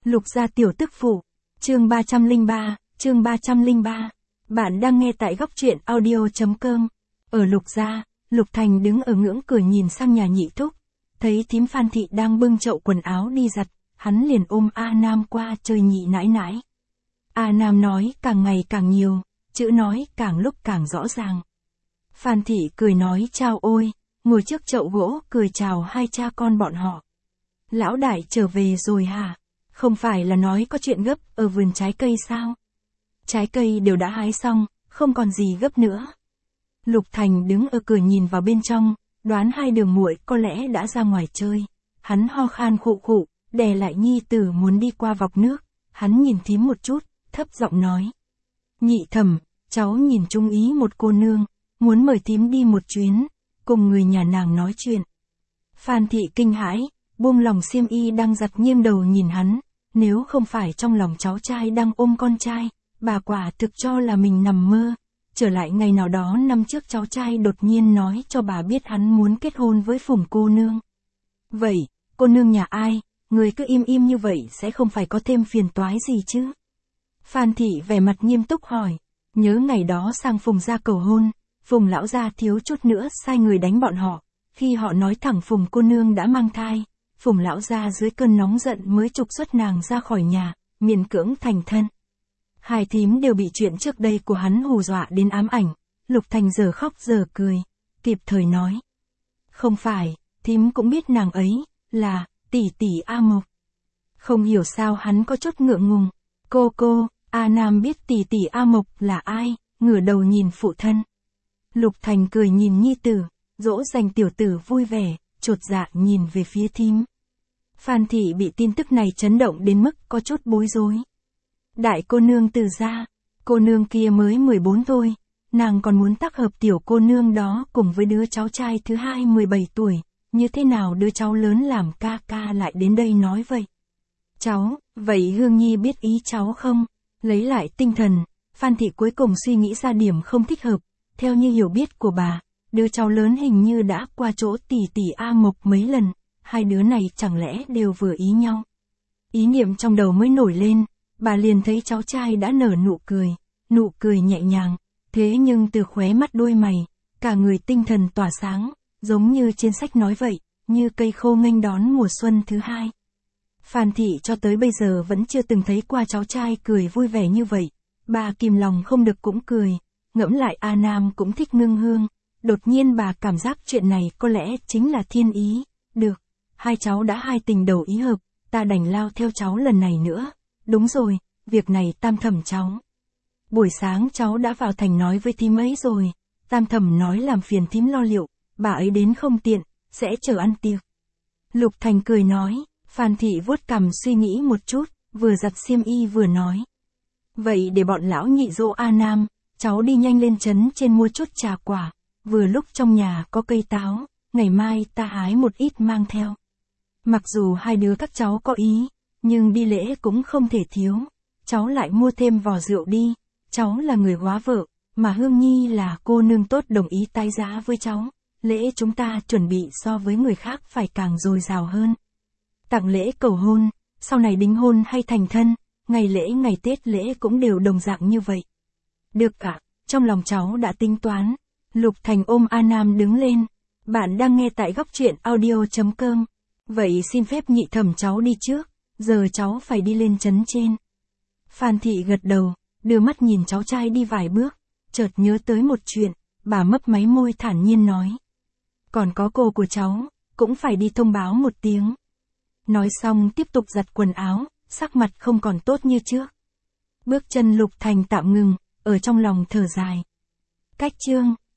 Lục gia tiểu tức phụ. Chương 303, chương 303. Bạn đang nghe tại góc truyện audio.com. Ở Lục gia, Lục Thành đứng ở ngưỡng cửa nhìn sang nhà nhị thúc. Thấy thím Phan Thị đang bưng chậu quần áo đi giặt, hắn liền ôm A Nam qua chơi nhị nãi nãi. A Nam nói càng ngày càng nhiều, chữ nói càng lúc càng rõ ràng. Phan Thị cười nói chào ôi, ngồi trước chậu gỗ cười chào hai cha con bọn họ. Lão đại trở về rồi hả? Không phải là nói có chuyện gấp ở vườn trái cây sao? Trái cây đều đã hái xong, không còn gì gấp nữa. Lục Thành đứng ở cửa nhìn vào bên trong, đoán hai đường muội có lẽ đã ra ngoài chơi. Hắn ho khan khụ khụ, đè lại nhi tử muốn đi qua vọc nước. Hắn nhìn thím một chút, thấp giọng nói. Nhị thẩm, cháu nhìn trung ý một cô nương, muốn mời thím đi một chuyến, cùng người nhà nàng nói chuyện. Phan Thị kinh hãi, buông lòng xiêm y đang giặt nghiêng đầu nhìn hắn. Nếu không phải trong lòng cháu trai đang ôm con trai, bà quả thực cho là mình nằm mơ. Trở lại ngày nào đó năm trước cháu trai đột nhiên nói cho bà biết hắn muốn kết hôn với Phùng cô nương. Vậy, cô nương nhà ai, người cứ im im như vậy sẽ không phải có thêm phiền toái gì chứ? Phan Thị vẻ mặt nghiêm túc hỏi, nhớ ngày đó sang Phùng gia cầu hôn, Phùng lão gia thiếu chút nữa sai người đánh bọn họ, khi họ nói thẳng Phùng cô nương đã mang thai. Phùng lão gia dưới cơn nóng giận mới trục xuất nàng ra khỏi nhà, miễn cưỡng thành thân. Hai thím đều bị chuyện trước đây của hắn hù dọa đến ám ảnh. Lục Thành giờ khóc giờ cười, kịp thời nói. Không phải, thím cũng biết nàng ấy, là, tỷ tỷ A Mộc. Không hiểu sao hắn có chút ngượng ngùng. Cô, A Nam biết tỷ tỷ A Mộc là ai, ngửa đầu nhìn phụ thân. Lục Thành cười nhìn nhi tử, dỗ dành tiểu tử vui vẻ, chột dạ nhìn về phía thím. Phan Thị bị tin tức này chấn động đến mức có chút bối rối. Đại cô nương Từ gia, cô nương kia mới 14 thôi, nàng còn muốn tác hợp tiểu cô nương đó cùng với đứa cháu trai thứ hai 17 tuổi, như thế nào đứa cháu lớn làm ca ca lại đến đây nói vậy? Cháu, vậy Hương Nhi biết ý cháu không? Lấy lại tinh thần, Phan Thị cuối cùng suy nghĩ ra điểm không thích hợp, theo như hiểu biết của bà, đứa cháu lớn hình như đã qua chỗ tỷ tỷ A Mộc mấy lần, hai đứa này chẳng lẽ đều vừa ý nhau. Ý niệm trong đầu mới nổi lên, bà liền thấy cháu trai đã nở nụ cười nhẹ nhàng, thế nhưng từ khóe mắt đôi mày, cả người tinh thần tỏa sáng, giống như trên sách nói vậy, như cây khô nghênh đón mùa xuân thứ hai. Phan Thị cho tới bây giờ vẫn chưa từng thấy qua cháu trai cười vui vẻ như vậy, bà kìm lòng không được cũng cười, ngẫm lại A Nam cũng thích Ngưng Hương, đột nhiên bà cảm giác chuyện này có lẽ chính là thiên ý, được, hai cháu đã hai tình đầu ý hợp, ta đành lao theo cháu lần này nữa. Đúng rồi, việc này tam thẩm cháu. Buổi sáng cháu đã vào thành nói với thím ấy rồi, tam thẩm nói làm phiền thím lo liệu, bà ấy đến không tiện, sẽ chờ ăn tiệc. Lục Thành cười nói, Phan Thị vuốt cằm suy nghĩ một chút, vừa giặt xiêm y vừa nói. Vậy để bọn lão nhị dỗ A Nam, cháu đi nhanh lên trấn trên mua chút trà quả, vừa lúc trong nhà có cây táo, ngày mai ta hái một ít mang theo. Mặc dù hai đứa các cháu có ý, nhưng đi lễ cũng không thể thiếu, cháu lại mua thêm vò rượu đi, cháu là người góa vợ, mà Hương Nhi là cô nương tốt đồng ý tái giá với cháu, lễ chúng ta chuẩn bị so với người khác phải càng dồi dào hơn. Tặng lễ cầu hôn, sau này đính hôn hay thành thân, ngày lễ ngày Tết lễ cũng đều đồng dạng như vậy. Được cả, trong lòng cháu đã tính toán. Lục Thành ôm A Nam đứng lên, bạn đang nghe tại góc truyện audio.com. Vậy xin phép nhị thẩm cháu đi trước, giờ cháu phải đi lên trấn trên. Phan Thị gật đầu, đưa mắt nhìn cháu trai đi vài bước, chợt nhớ tới một chuyện, bà mấp máy môi thản nhiên nói. Còn có cô của cháu, cũng phải đi thông báo một tiếng. Nói xong tiếp tục giặt quần áo, sắc mặt không còn tốt như trước. Bước chân Lục Thành tạm ngừng, ở trong lòng thở dài. Cách chương